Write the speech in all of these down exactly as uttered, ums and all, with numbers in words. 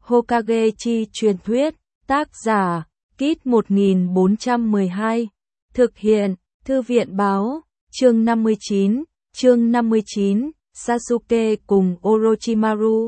Hokage chi truyền thuyết, tác giả, Kit một nghìn bốn trăm mười hai, thực hiện, Thư viện báo, chương năm mươi chín, chương năm mươi chín, Sasuke cùng Orochimaru.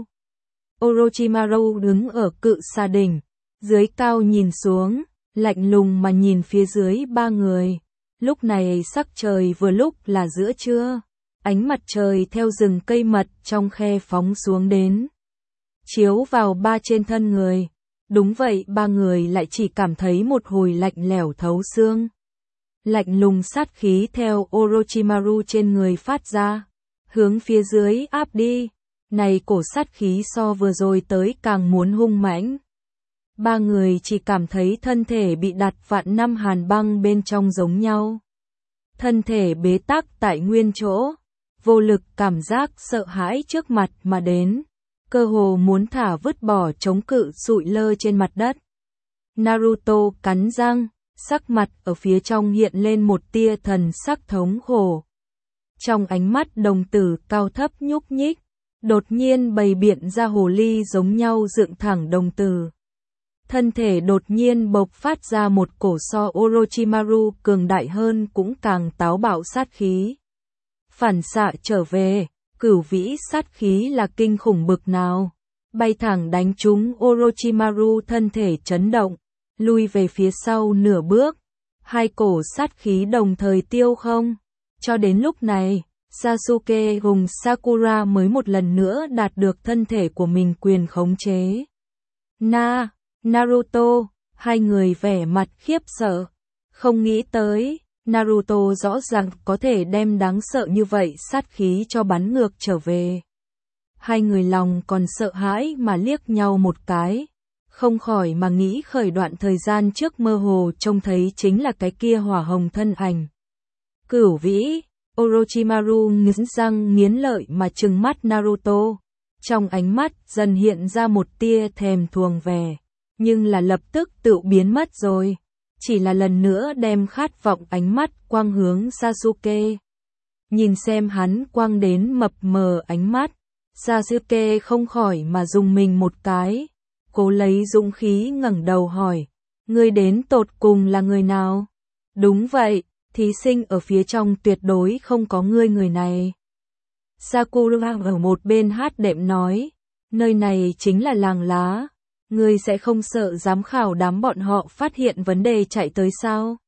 Orochimaru đứng ở cự xà đỉnh, dưới cao nhìn xuống, lạnh lùng mà nhìn phía dưới ba người. Lúc này sắc trời vừa lúc là giữa trưa, ánh mặt trời theo rừng cây mật trong khe phóng xuống đến, chiếu vào ba trên thân người. Đúng vậy, ba người lại chỉ cảm thấy một hồi lạnh lẽo thấu xương. Lạnh lùng sát khí theo Orochimaru trên người phát ra, hướng phía dưới áp đi. Này cổ sát khí so vừa rồi tới càng muốn hung mãnh. Ba người chỉ cảm thấy thân thể bị đặt vạn năm hàn băng bên trong giống nhau. Thân thể bế tắc tại nguyên chỗ, vô lực, cảm giác sợ hãi trước mặt mà đến, cơ hồ muốn thả vứt bỏ chống cự sụi lơ trên mặt đất. Naruto cắn răng, sắc mặt ở phía trong hiện lên một tia thần sắc thống khổ. Trong ánh mắt đồng tử cao thấp nhúc nhích, đột nhiên bày biện ra hồ ly giống nhau dựng thẳng đồng tử. Thân thể đột nhiên bộc phát ra một cổ so Orochimaru cường đại hơn cũng càng táo bạo sát khí. Phản xạ trở về, cửu vĩ sát khí là kinh khủng bực nào. Bay thẳng đánh trúng Orochimaru, thân thể chấn động, lui về phía sau nửa bước. Hai cổ sát khí đồng thời tiêu không. Cho đến lúc này, Sasuke cùng Sakura mới một lần nữa đạt được thân thể của mình quyền khống chế. Na, Naruto, hai người vẻ mặt khiếp sợ, không nghĩ tới, Naruto rõ ràng có thể đem đáng sợ như vậy sát khí cho bắn ngược trở về. Hai người lòng còn sợ hãi mà liếc nhau một cái, không khỏi mà nghĩ khởi đoạn thời gian trước mơ hồ trông thấy chính là cái kia hỏa hồng thân ảnh. Cửu vĩ, Orochimaru nghiến răng nghiến lợi mà trừng mắt Naruto, trong ánh mắt dần hiện ra một tia thèm thuồng vẻ, nhưng là lập tức tự biến mất rồi, chỉ là lần nữa đem khát vọng ánh mắt quang hướng Sasuke. Nhìn xem hắn quang đến mập mờ ánh mắt, Sasuke không khỏi mà dùng mình một cái, cố lấy dũng khí ngẩng đầu hỏi, ngươi đến tột cùng là người nào? Đúng vậy, thí sinh ở phía trong tuyệt đối không có ngươi người này. Sakura ở một bên hát đệm nói, nơi này chính là làng lá, ngươi sẽ không sợ giám khảo đám bọn họ phát hiện vấn đề chạy tới sao?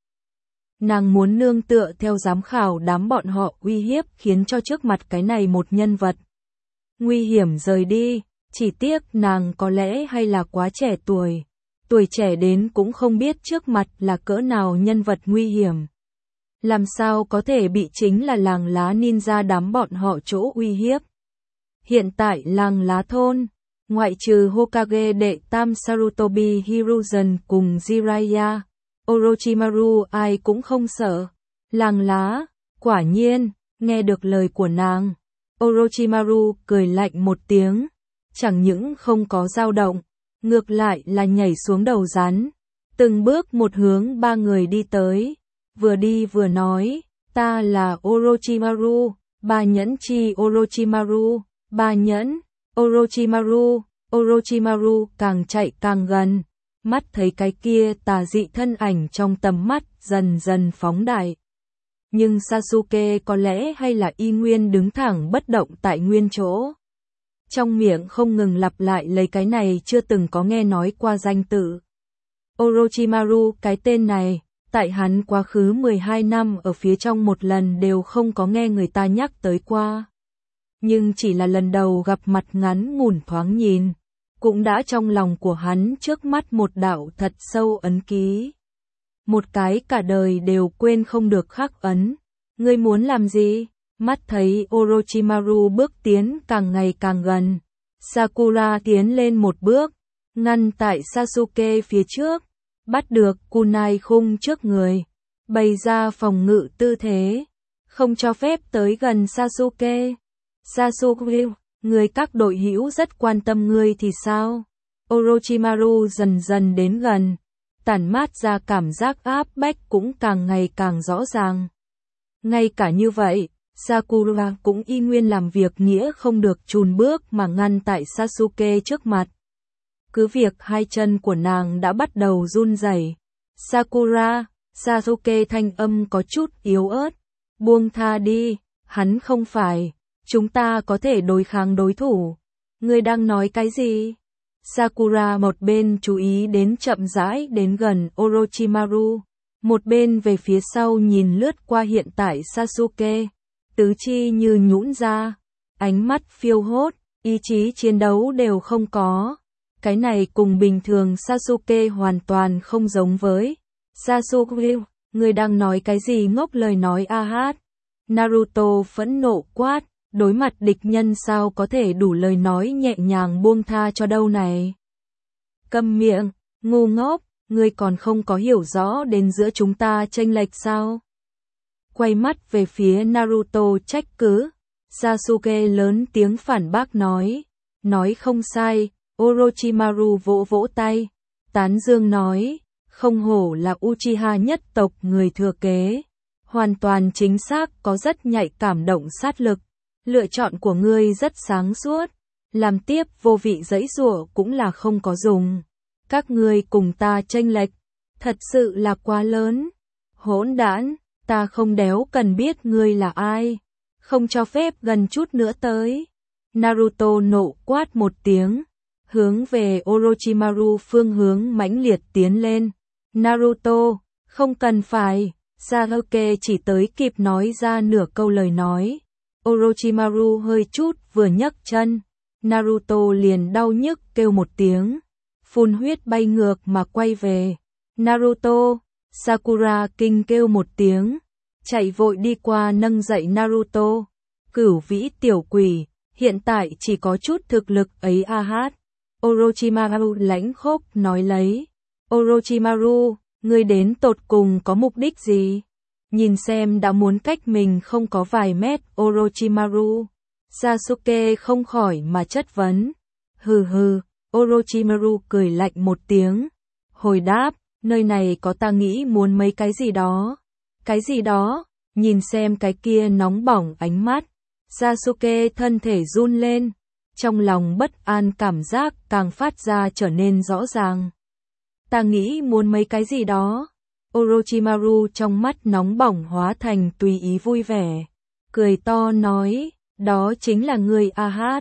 Nàng muốn nương tựa theo giám khảo đám bọn họ uy hiếp khiến cho trước mặt cái này một nhân vật nguy hiểm rời đi, chỉ tiếc nàng có lẽ hay là quá trẻ tuổi, tuổi trẻ đến cũng không biết trước mặt là cỡ nào nhân vật nguy hiểm. Làm sao có thể bị chính là làng lá ninja đám bọn họ chỗ uy hiếp. Hiện tại làng lá thôn, ngoại trừ Hokage đệ tam Sarutobi Hiruzen cùng Jiraiya, Orochimaru ai cũng không sợ. Làng lá, quả nhiên, nghe được lời của nàng, Orochimaru cười lạnh một tiếng, chẳng những không có dao động, ngược lại là nhảy xuống đầu rắn, từng bước một hướng ba người đi tới, vừa đi vừa nói, ta là Orochimaru, ba nhẫn chi Orochimaru, ba nhẫn, Orochimaru, Orochimaru càng chạy càng gần, mắt thấy cái kia tà dị thân ảnh trong tầm mắt dần dần phóng đại. Nhưng Sasuke có lẽ hay là y nguyên đứng thẳng bất động tại nguyên chỗ. Trong miệng không ngừng lặp lại lấy cái này chưa từng có nghe nói qua danh tự. Orochimaru, cái tên này, tại hắn quá khứ mười hai năm ở phía trong một lần đều không có nghe người ta nhắc tới qua. Nhưng chỉ là lần đầu gặp mặt ngắn ngủn thoáng nhìn, cũng đã trong lòng của hắn trước mắt một đạo thật sâu ấn ký. Một cái cả đời đều quên không được khắc ấn. Ngươi muốn làm gì? Mắt thấy Orochimaru bước tiến càng ngày càng gần, Sakura tiến lên một bước, ngăn tại Sasuke phía trước, bắt được kunai khung trước người, bày ra phòng ngự tư thế, không cho phép tới gần Sasuke. Sasuke, người các đội hữu rất quan tâm ngươi thì sao? Orochimaru dần dần đến gần, tản mát ra cảm giác áp bách cũng càng ngày càng rõ ràng. Ngay cả như vậy, Sakura cũng y nguyên làm việc nghĩa không được chùn bước mà ngăn tại Sasuke trước mặt. cứ việc hai chân của nàng đã bắt đầu run rẩy. Sakura, Sasuke thanh âm có chút yếu ớt, buông tha đi, hắn không phải, chúng ta có thể đối kháng đối thủ. Ngươi đang nói cái gì? Sakura một bên chú ý đến chậm rãi đến gần Orochimaru, một bên về phía sau nhìn lướt qua hiện tại Sasuke, tứ chi như nhũn ra, ánh mắt phiêu hốt, ý chí chiến đấu đều không có. Cái này cùng bình thường Sasuke hoàn toàn không giống với. Sasuke, ngươi đang nói cái gì ngốc lời nói a hát? Naruto phẫn nộ quát, đối mặt địch nhân sao có thể đủ lời nói nhẹ nhàng buông tha cho đâu này. Câm miệng, ngu ngốc, ngươi còn không có hiểu rõ đến giữa chúng ta chênh lệch sao? Quay mắt về phía Naruto trách cứ, Sasuke lớn tiếng phản bác nói, nói không sai. Orochimaru vỗ vỗ tay, tán dương nói, không hổ là Uchiha nhất tộc người thừa kế, hoàn toàn chính xác, có rất nhạy cảm động sát lực, lựa chọn của ngươi rất sáng suốt, làm tiếp vô vị giãy giụa cũng là không có dùng. Các ngươi cùng ta chênh lệch, thật sự là quá lớn. Hỗn đản, ta không đéo cần biết ngươi là ai, không cho phép gần chút nữa tới. Naruto nộ quát một tiếng, hướng về Orochimaru phương hướng mãnh liệt tiến lên. Naruto, không cần phải. Sasuke chỉ tới kịp nói ra nửa câu lời nói. Orochimaru hơi chút vừa nhấc chân, Naruto liền đau nhức kêu một tiếng, phun huyết bay ngược mà quay về. Naruto, Sakura kinh kêu một tiếng, chạy vội đi qua nâng dậy Naruto. Cửu vĩ tiểu quỷ, hiện tại chỉ có chút thực lực ấy a hát. Orochimaru lãnh khốc nói lấy. Orochimaru, ngươi đến tột cùng có mục đích gì? Nhìn xem đã muốn cách mình không có vài mét Orochimaru. Sasuke không khỏi mà chất vấn. Hừ hừ, Orochimaru cười lạnh một tiếng. Hồi đáp, nơi này có ta nghĩ muốn mấy cái gì đó. Cái gì đó? Nhìn xem cái kia nóng bỏng ánh mắt. Sasuke thân thể run lên. Trong lòng bất an cảm giác càng phát ra trở nên rõ ràng. Ta nghĩ muốn mấy cái gì đó. Orochimaru trong mắt nóng bỏng hóa thành tùy ý vui vẻ. Cười to nói, đó chính là ngươi a hát.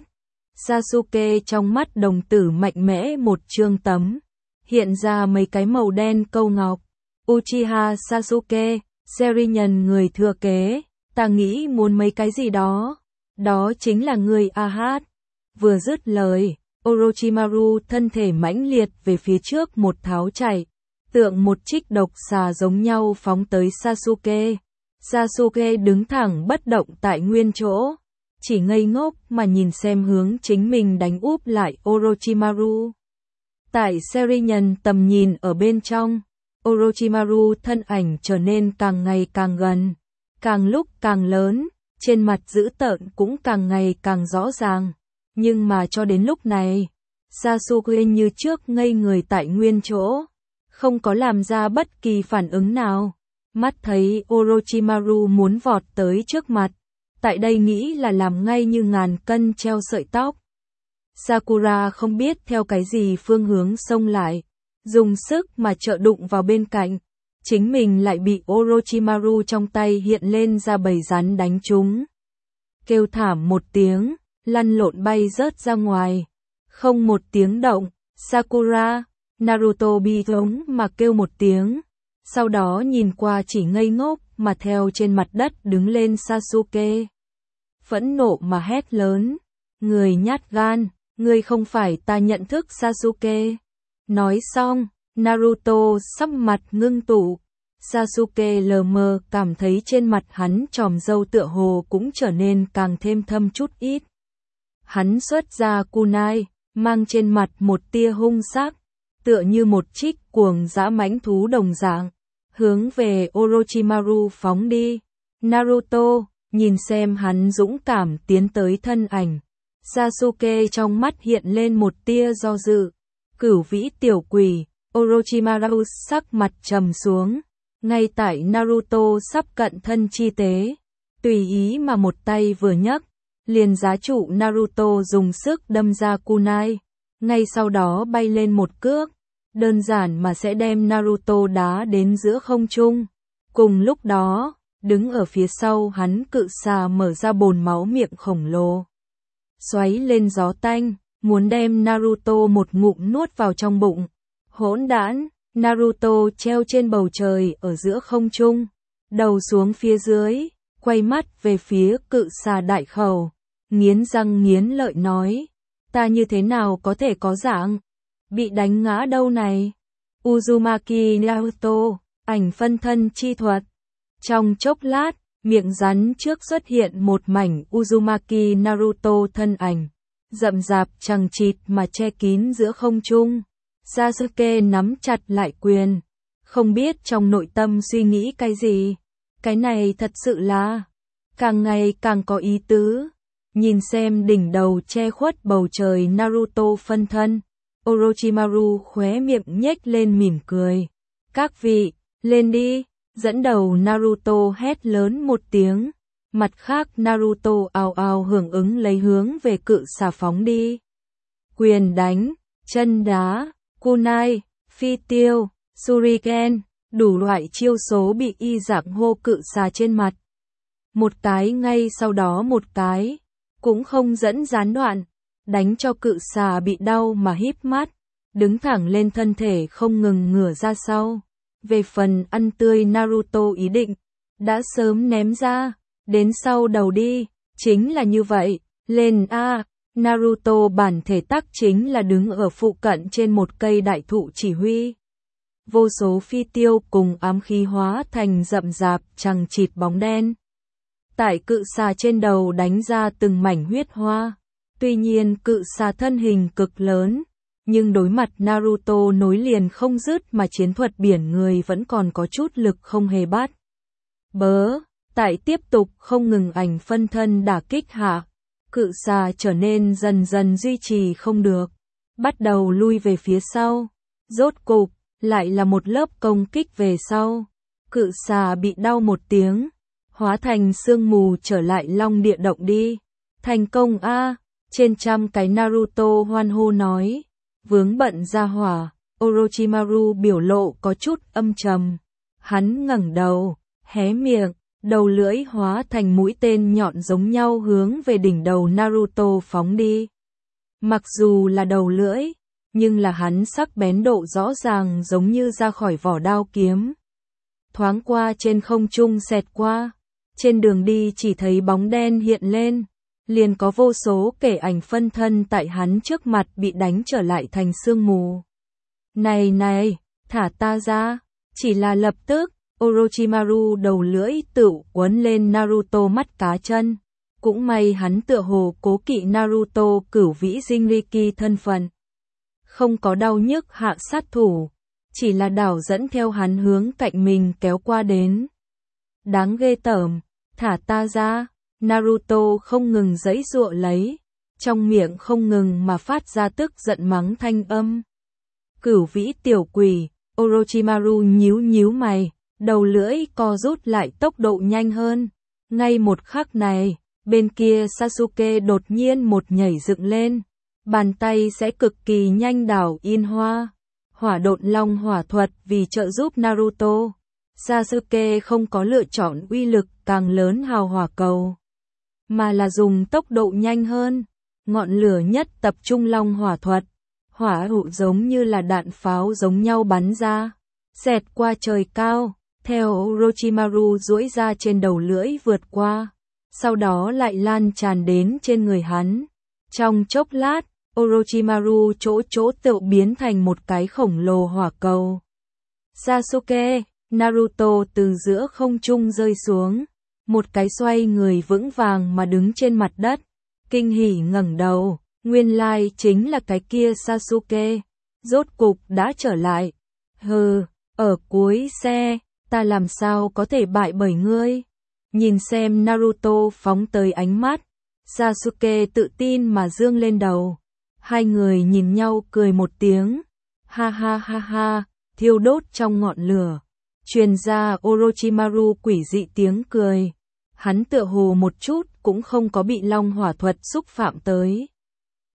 Sasuke trong mắt đồng tử mạnh mẽ một trương tấm. Hiện ra mấy cái màu đen câu ngọc. Uchiha Sasuke, Sharingan người thừa kế. Ta nghĩ muốn mấy cái gì đó. Đó chính là ngươi a hát. Vừa dứt lời, Orochimaru thân thể mãnh liệt về phía trước một tháo chạy, tượng một trích độc xà giống nhau phóng tới Sasuke. Sasuke đứng thẳng bất động tại nguyên chỗ, chỉ ngây ngốc mà nhìn xem hướng chính mình đánh úp lại Orochimaru. Tại Sharingan tầm nhìn ở bên trong, Orochimaru thân ảnh trở nên càng ngày càng gần, càng lúc càng lớn, trên mặt dữ tợn cũng càng ngày càng rõ ràng. Nhưng mà cho đến lúc này, Sasuke như trước ngây người tại nguyên chỗ, không có làm ra bất kỳ phản ứng nào. Mắt thấy Orochimaru muốn vọt tới trước mặt, tại đây nghĩ là làm ngay như ngàn cân treo sợi tóc. Sakura không biết theo cái gì phương hướng xông lại, dùng sức mà trợ đụng vào bên cạnh, chính mình lại bị Orochimaru trong tay hiện lên ra bầy rắn đánh trúng. Kêu thảm một tiếng, lăn lộn bay rớt ra ngoài, không một tiếng động. Sakura, Naruto bi thống mà kêu một tiếng, sau đó nhìn qua chỉ ngây ngốc mà theo trên mặt đất đứng lên Sasuke. Phẫn nộ mà hét lớn, người nhát gan, ngươi không phải ta nhận thức Sasuke. Nói xong, Naruto sắc mặt ngưng tụ, Sasuke lờ mờ cảm thấy trên mặt hắn tròm râu tựa hồ cũng trở nên càng thêm thâm chút ít. Hắn xuất ra kunai, mang trên mặt một tia hung sắc, tựa như một trích cuồng dã mãnh thú đồng dạng, hướng về Orochimaru phóng đi. Naruto, nhìn xem hắn dũng cảm tiến tới thân ảnh. Sasuke trong mắt hiện lên một tia do dự. Cửu vĩ tiểu quỷ, Orochimaru sắc mặt trầm xuống. Ngay tại Naruto sắp cận thân chi tế, tùy ý mà một tay vừa nhấc, liền giá trụ Naruto dùng sức đâm ra kunai. ngay sau đó bay lên một cước, đơn giản mà sẽ đem Naruto đá đến giữa không trung. Cùng lúc đó, đứng ở phía sau hắn cự xà mở ra bồn máu miệng khổng lồ, xoáy lên gió tanh, muốn đem Naruto một ngụm nuốt vào trong bụng. Hỗn đản, Naruto treo trên bầu trời ở giữa không trung, đầu xuống phía dưới, quay mắt về phía cự xà đại khẩu, nghiến răng nghiến lợi nói, ta như thế nào có thể có dạng bị đánh ngã đâu này. Uzumaki Naruto, ảnh phân thân chi thuật. Trong chốc lát, miệng rắn trước xuất hiện một mảnh Uzumaki Naruto thân ảnh, rậm rạp chằng chịt mà che kín giữa không trung. Sasuke nắm chặt lại quyền, không biết trong nội tâm suy nghĩ cái gì. Cái này thật sự là càng ngày càng có ý tứ. Nhìn xem đỉnh đầu che khuất bầu trời Naruto phân thân, Orochimaru khóe miệng nhếch lên mỉm cười. Các vị, lên đi, dẫn đầu Naruto hét lớn một tiếng. Mặt khác Naruto ào ào hưởng ứng lấy hướng về cự xà phóng đi. Quyền đánh, chân đá, kunai, phi tiêu, shuriken, đủ loại chiêu số bị y dạng hô cự xà trên mặt. Một cái ngay sau đó một cái, cũng không dẫn gián đoạn, đánh cho cự xà bị đau mà híp mắt, đứng thẳng lên thân thể không ngừng ngửa ra sau. Về phần ăn tươi Naruto ý định, đã sớm ném ra, đến sau đầu đi, chính là như vậy, lên a. Naruto bản thể tắc chính là đứng ở phụ cận trên một cây đại thụ chỉ huy. Vô số phi tiêu cùng ám khí hóa thành rậm rạp chằng chịt bóng đen. Tại cự xà trên đầu đánh ra từng mảnh huyết hoa. Tuy nhiên cự xà thân hình cực lớn, nhưng đối mặt Naruto nối liền không dứt mà chiến thuật biển người vẫn còn có chút lực không hề bắt. Bớ, tại tiếp tục không ngừng ảnh phân thân đả kích hạ, cự xà trở nên dần dần duy trì không được, bắt đầu lui về phía sau. Rốt cục, lại là một lớp công kích về sau. Cự xà bị đau một tiếng, hóa thành sương mù trở lại long địa động đi. Thành công a, trên trăm cái Naruto hoan hô nói. Vướng bận ra hỏa, Orochimaru biểu lộ có chút âm trầm. Hắn ngẩng đầu, hé miệng, đầu lưỡi hóa thành mũi tên nhọn giống nhau hướng về đỉnh đầu Naruto phóng đi. Mặc dù là đầu lưỡi, nhưng là hắn sắc bén độ rõ ràng giống như ra khỏi vỏ đao kiếm. Thoáng qua trên không trung xẹt qua, trên đường đi chỉ thấy bóng đen hiện lên, liền có vô số kẻ ảnh phân thân tại hắn trước mặt bị đánh trở lại thành sương mù. Này này, thả ta ra, chỉ là lập tức, Orochimaru đầu lưỡi tự quấn lên Naruto mắt cá chân. Cũng may hắn tựa hồ cố kỵ Naruto cửu vĩ Jinriki thân phận. Không có đau nhức hạ sát thủ, chỉ là đảo dẫn theo hắn hướng cạnh mình kéo qua đến. Đáng ghê tởm, thả ta ra, Naruto không ngừng giãy giụa lấy, trong miệng không ngừng mà phát ra tức giận mắng thanh âm. Cửu vĩ tiểu quỷ, Orochimaru nhíu nhíu mày, đầu lưỡi co rút lại tốc độ nhanh hơn. Ngay một khắc này, bên kia Sasuke đột nhiên một nhảy dựng lên, bàn tay sẽ cực kỳ nhanh đảo yên hoa. Hỏa độn long hỏa thuật vì trợ giúp Naruto. Sasuke không có lựa chọn uy lực càng lớn hào hỏa cầu, mà là dùng tốc độ nhanh hơn. Ngọn lửa nhất tập trung long hỏa thuật, hỏa hụ giống như là đạn pháo giống nhau bắn ra, xẹt qua trời cao, theo Orochimaru duỗi ra trên đầu lưỡi vượt qua, sau đó lại lan tràn đến trên người hắn. Trong chốc lát, Orochimaru chỗ chỗ tự biến thành một cái khổng lồ hỏa cầu. Sasuke, Naruto từ giữa không trung rơi xuống, một cái xoay người vững vàng mà đứng trên mặt đất, kinh hỉ ngẩng đầu, nguyên lai chính là cái kia Sasuke, rốt cục đã trở lại. Hừ, ở cuối xe, ta làm sao có thể bại bởi ngươi? Nhìn xem Naruto phóng tới ánh mắt, Sasuke tự tin mà dương lên đầu. Hai người nhìn nhau cười một tiếng, ha ha ha ha, thiêu đốt trong ngọn lửa. Truyền ra Orochimaru quỷ dị tiếng cười. Hắn tựa hồ một chút cũng không có bị long hỏa thuật xúc phạm tới.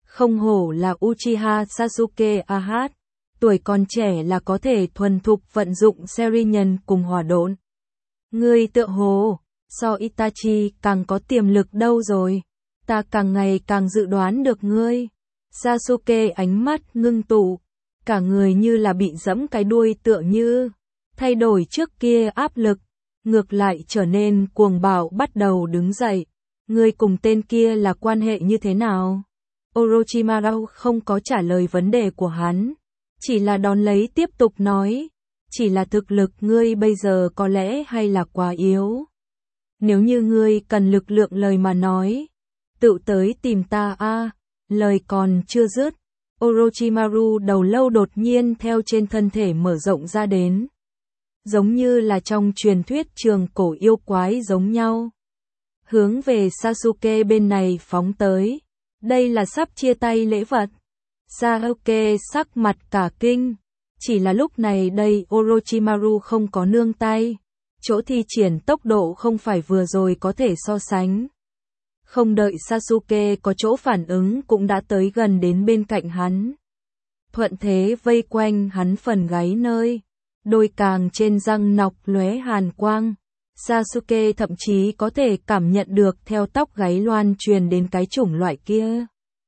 Không hổ là Uchiha Sasuke Aha, tuổi còn trẻ là có thể thuần thục vận dụng Sharingan cùng hỏa độn. Ngươi tựa hồ, so Itachi càng có tiềm lực đâu rồi, ta càng ngày càng dự đoán được ngươi. Sasuke ánh mắt ngưng tụ, cả người như là bị giẫm cái đuôi tựa như, thay đổi trước kia áp lực, ngược lại trở nên cuồng bạo bắt đầu đứng dậy. Ngươi cùng tên kia là quan hệ như thế nào? Orochimaru không có trả lời vấn đề của hắn, chỉ là đón lấy tiếp tục nói, chỉ là thực lực ngươi bây giờ có lẽ hay là quá yếu. Nếu như ngươi cần lực lượng lời mà nói, tự tới tìm ta a. Lời còn chưa dứt, Orochimaru đầu lâu đột nhiên theo trên thân thể mở rộng ra đến, giống như là trong truyền thuyết trường cổ yêu quái giống nhau, hướng về Sasuke bên này phóng tới. Đây là sắp chia tay lễ vật. Sasuke sắc mặt cả kinh, chỉ là lúc này đây Orochimaru không có nương tay, chỗ thi triển tốc độ không phải vừa rồi có thể so sánh. Không đợi Sasuke có chỗ phản ứng cũng đã tới gần đến bên cạnh hắn. Thuận thế vây quanh hắn phần gáy nơi, đôi càng trên răng nọc lóe hàn quang. Sasuke thậm chí có thể cảm nhận được theo tóc gáy loan truyền đến cái chủng loại kia.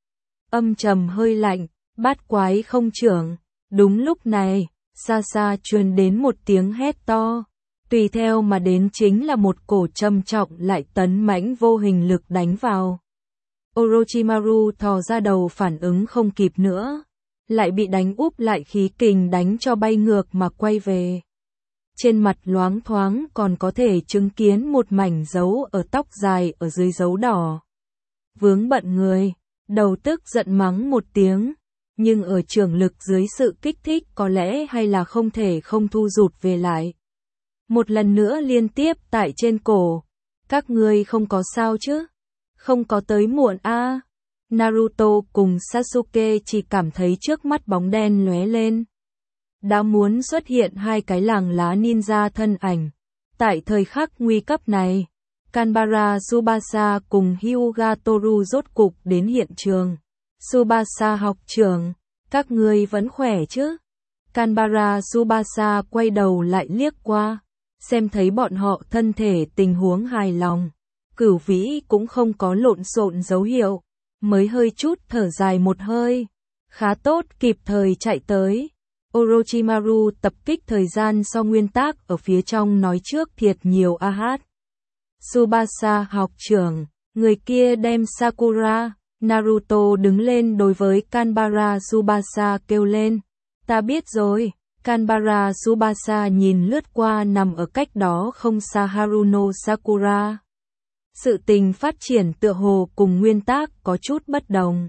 Âm trầm hơi lạnh, bát quái không trưởng. Đúng lúc này, xa xa truyền đến một tiếng hét to. Tùy theo mà đến chính là một cổ trầm trọng lại tấn mãnh vô hình lực đánh vào. Orochimaru thò ra đầu phản ứng không kịp nữa, lại bị đánh úp lại khí kình đánh cho bay ngược mà quay về. Trên mặt loáng thoáng còn có thể chứng kiến một mảnh dấu ở tóc dài ở dưới dấu đỏ. Vướng bận người, đầu tức giận mắng một tiếng, nhưng ở trường lực dưới sự kích thích có lẽ hay là không thể không thu rụt về lại. Một lần nữa liên tiếp tại trên cổ. Các ngươi không có sao chứ? Không có tới muộn a. À. Naruto cùng Sasuke chỉ cảm thấy trước mắt bóng đen lóe lên. Đã muốn xuất hiện hai cái làng lá ninja thân ảnh. Tại thời khắc nguy cấp này, Kanbara Tsubasa cùng Hyuga Toru rốt cục đến hiện trường. Tsubasa học trưởng, các ngươi vẫn khỏe chứ? Kanbara Tsubasa quay đầu lại liếc qua, xem thấy bọn họ thân thể tình huống hài lòng. Cửu Vĩ cũng không có lộn xộn dấu hiệu, mới hơi chút thở dài một hơi. Khá tốt, kịp thời chạy tới. Orochimaru tập kích thời gian so nguyên tắc ở phía trong nói trước thiệt nhiều a hát. Tsubasa học trưởng, người kia đem Sakura. Naruto đứng lên đối với Kanbara Tsubasa kêu lên. Ta biết rồi. Kanbara Tsubasa nhìn lướt qua nằm ở cách đó không xa Haruno Sakura. Sự tình phát triển tựa hồ cùng nguyên tắc có chút bất đồng.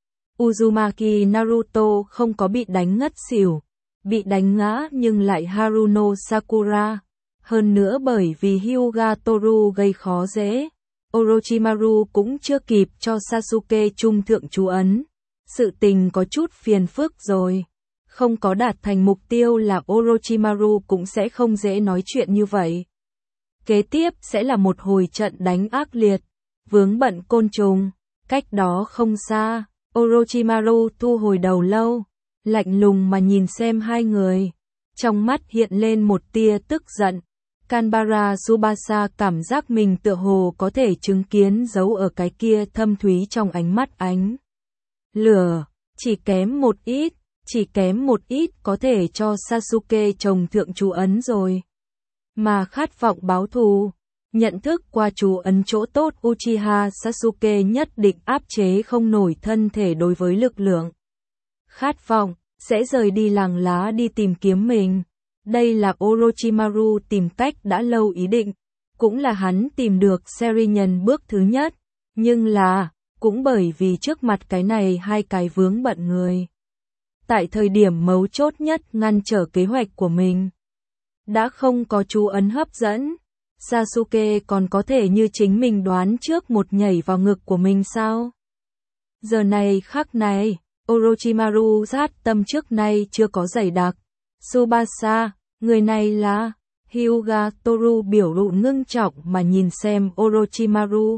Uzumaki Naruto không có bị đánh ngất xỉu, bị đánh ngã nhưng lại Haruno Sakura. Hơn nữa bởi vì Hyuga Toru gây khó dễ, Orochimaru cũng chưa kịp cho Sasuke trung thượng chú ấn. Sự tình có chút phiền phức rồi. Không có đạt thành mục tiêu là Orochimaru cũng sẽ không dễ nói chuyện như vậy. Kế tiếp sẽ là một hồi trận đánh ác liệt, vướng bận côn trùng, cách đó không xa, Orochimaru thu hồi đầu lâu, lạnh lùng mà nhìn xem hai người, trong mắt hiện lên một tia tức giận. Kanbara Tsubasa cảm giác mình tựa hồ có thể chứng kiến dấu ở cái kia thâm thúy trong ánh mắt ánh lửa, chỉ kém một ít, chỉ kém một ít có thể cho Sasuke trồng thượng chú ấn rồi. Mà khát vọng báo thù, nhận thức qua chú ấn chỗ tốt Uchiha Sasuke nhất định áp chế không nổi thân thể đối với lực lượng. Khát vọng, sẽ rời đi làng lá đi tìm kiếm mình. Đây là Orochimaru tìm cách đã lâu ý định, cũng là hắn tìm được Sharingan bước thứ nhất, nhưng là, cũng bởi vì trước mặt cái này hai cái vướng bận người. Tại thời điểm mấu chốt nhất ngăn trở kế hoạch của mình. Đã không có chú ấn hấp dẫn, Sasuke còn có thể như chính mình đoán trước một nhảy vào ngực của mình sao? Giờ này khắc này, Orochimaru sát tâm trước nay chưa có dày đặc. Tsubasa, người này là... Hyuga Toru biểu lộ ngưng trọng mà nhìn xem Orochimaru.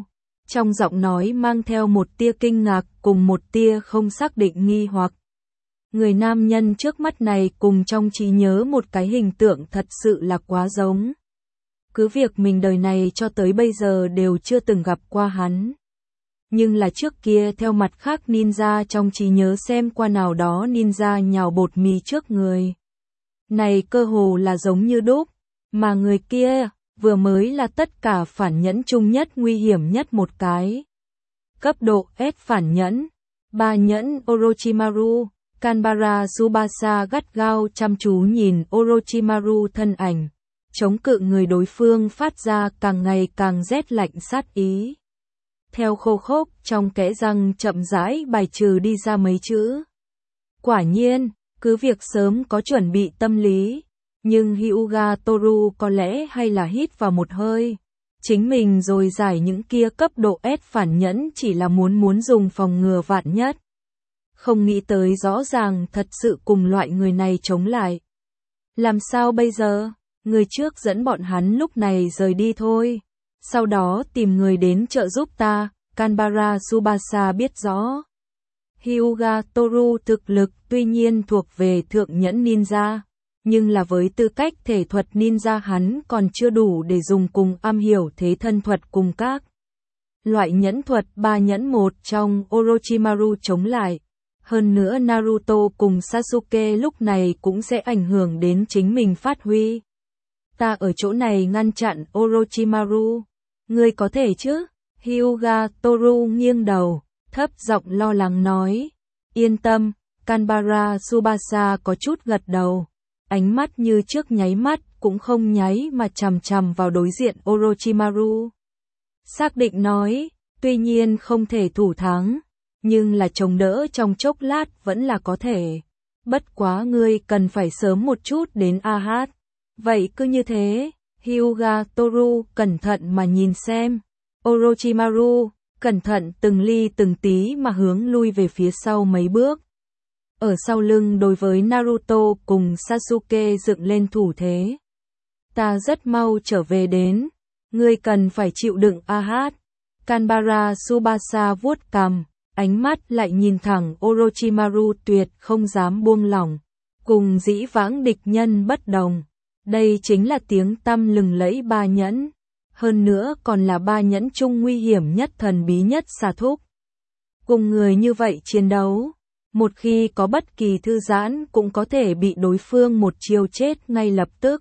trong giọng nói mang theo một tia kinh ngạc cùng một tia không xác định nghi hoặc. Người nam nhân trước mắt này cùng trong trí nhớ một cái hình tượng thật sự là quá giống. Cứ việc mình đời này cho tới bây giờ đều chưa từng gặp qua hắn. Nhưng là trước kia theo mặt khác ninja trong trí nhớ xem qua nào đó ninja nhào bột mì trước người. Này cơ hồ là giống như đúc, mà người kia vừa mới là tất cả phản nhẫn chung nhất nguy hiểm nhất một cái. Cấp độ S phản nhẫn, ba nhẫn Orochimaru, Kanbara Tsubasa gắt gao chăm chú nhìn Orochimaru thân ảnh, chống cự người đối phương phát ra càng ngày càng rét lạnh sát ý. Theo khô khốc trong kẽ răng chậm rãi bài trừ đi ra mấy chữ. Quả nhiên, cứ việc sớm có chuẩn bị tâm lý, nhưng Hyuga Toru có lẽ hay là hít vào một hơi. Chính mình rồi giải những kia cấp độ S phản nhẫn chỉ là muốn muốn dùng phòng ngừa vạn nhất. Không nghĩ tới rõ ràng thật sự cùng loại người này chống lại. Làm sao bây giờ? Người trước dẫn bọn hắn lúc này rời đi thôi. Sau đó tìm người đến trợ giúp ta, Kanbara Tsubasa biết rõ. Hyuga Toru thực lực tuy nhiên thuộc về thượng nhẫn ninja, nhưng là với tư cách thể thuật ninja hắn còn chưa đủ để dùng cùng am hiểu thế thân thuật cùng các loại nhẫn thuật ba nhẫn một trong Orochimaru chống lại. Hơn nữa Naruto cùng Sasuke lúc này cũng sẽ ảnh hưởng đến chính mình phát huy. Ta ở chỗ này ngăn chặn Orochimaru. Ngươi có thể chứ? Hyuga Toru nghiêng đầu, thấp giọng lo lắng nói. Yên tâm, Kanbara Tsubasa có chút gật đầu. Ánh mắt như trước nháy mắt cũng không nháy mà chằm chằm vào đối diện Orochimaru. Xác định nói, tuy nhiên không thể thủ thắng, nhưng là chống đỡ trong chốc lát vẫn là có thể. Bất quá ngươi cần phải sớm một chút đến a hát. Vậy cứ như thế, Hyuga Toru cẩn thận mà nhìn xem. Orochimaru, cẩn thận từng ly từng tí mà hướng lui về phía sau mấy bước. Ở sau lưng đối với Naruto cùng Sasuke dựng lên thủ thế. Ta rất mau trở về đến. Ngươi cần phải chịu đựng a hát. Kanbara Tsubasa vuốt cằm, ánh mắt lại nhìn thẳng Orochimaru tuyệt không dám buông lỏng. Cùng dĩ vãng địch nhân bất đồng. Đây chính là tiếng tăm lừng lẫy ba nhẫn. Hơn nữa còn là ba nhẫn chung nguy hiểm nhất thần bí nhất xà thúc. Cùng người như vậy chiến đấu, một khi có bất kỳ thư giãn cũng có thể bị đối phương một chiêu chết ngay lập tức.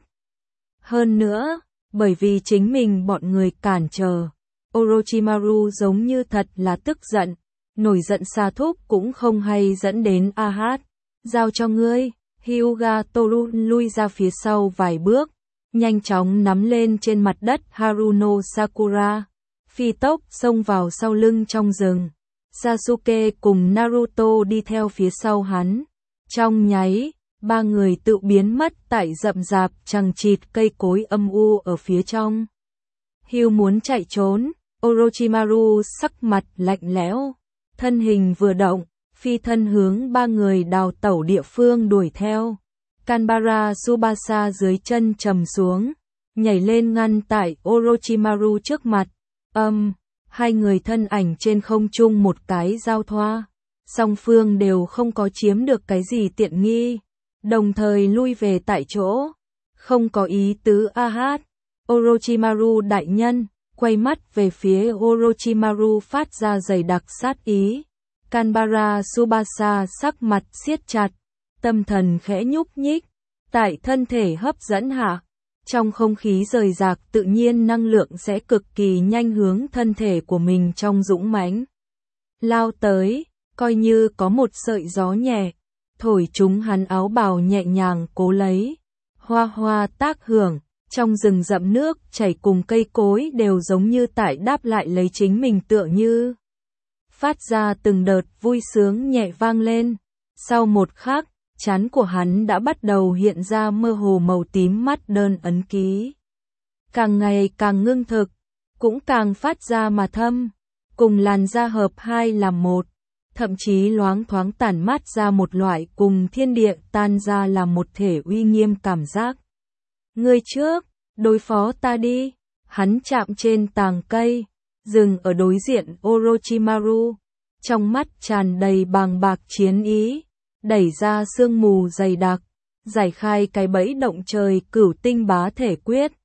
Hơn nữa, bởi vì chính mình bọn người cản trở, Orochimaru giống như thật là tức giận, nổi giận xà thúc cũng không hay dẫn đến a hát. Giao cho ngươi. Hyuga Toru lui ra phía sau vài bước, nhanh chóng nắm lên trên mặt đất Haruno Sakura, phi tốc xông vào sau lưng trong rừng. Sasuke cùng Naruto đi theo phía sau hắn. Trong nháy, ba người tự biến mất tại rậm rạp chằng chịt cây cối âm u ở phía trong. Hyu muốn chạy trốn, Orochimaru sắc mặt lạnh lẽo, thân hình vừa động, phi thân hướng ba người đào tẩu địa phương đuổi theo. Kanbara Tsubasa dưới chân trầm xuống, nhảy lên ngăn tại Orochimaru trước mặt. Âm, um, hai người thân ảnh trên không trung một cái giao thoa. Song phương đều không có chiếm được cái gì tiện nghi, đồng thời lui về tại chỗ. Không có ý tứ a hát. Orochimaru đại nhân, quay mắt về phía Orochimaru phát ra dày đặc sát ý. Kanbara Tsubasa sắc mặt siết chặt, tâm thần khẽ nhúc nhích, tại thân thể hấp dẫn hạ. Trong không khí rời rạc tự nhiên năng lượng sẽ cực kỳ nhanh hướng thân thể của mình trong dũng mãnh lao tới, coi như có một sợi gió nhẹ, thổi chúng hắn áo bào nhẹ nhàng cố lấy. Hoa hoa tác hưởng, trong rừng rậm nước chảy cùng cây cối đều giống như tại đáp lại lấy chính mình tựa như. Phát ra từng đợt vui sướng nhẹ vang lên. Sau một khắc, trán của hắn đã bắt đầu hiện ra mơ hồ màu tím mắt đơn ấn ký. Càng ngày càng ngưng thực, cũng càng phát ra mà thâm, cùng làn da hợp hai làm một, thậm chí loáng thoáng tản mát ra một loại cùng thiên địa tan ra làm một thể uy nghiêm cảm giác. Ngươi trước, đối phó ta đi, hắn chạm trên tàng cây, dừng ở đối diện Orochimaru, trong mắt tràn đầy bàng bạc chiến ý, đẩy ra sương mù dày đặc, giải khai cái bẫy động trời cửu tinh bá thể quyết.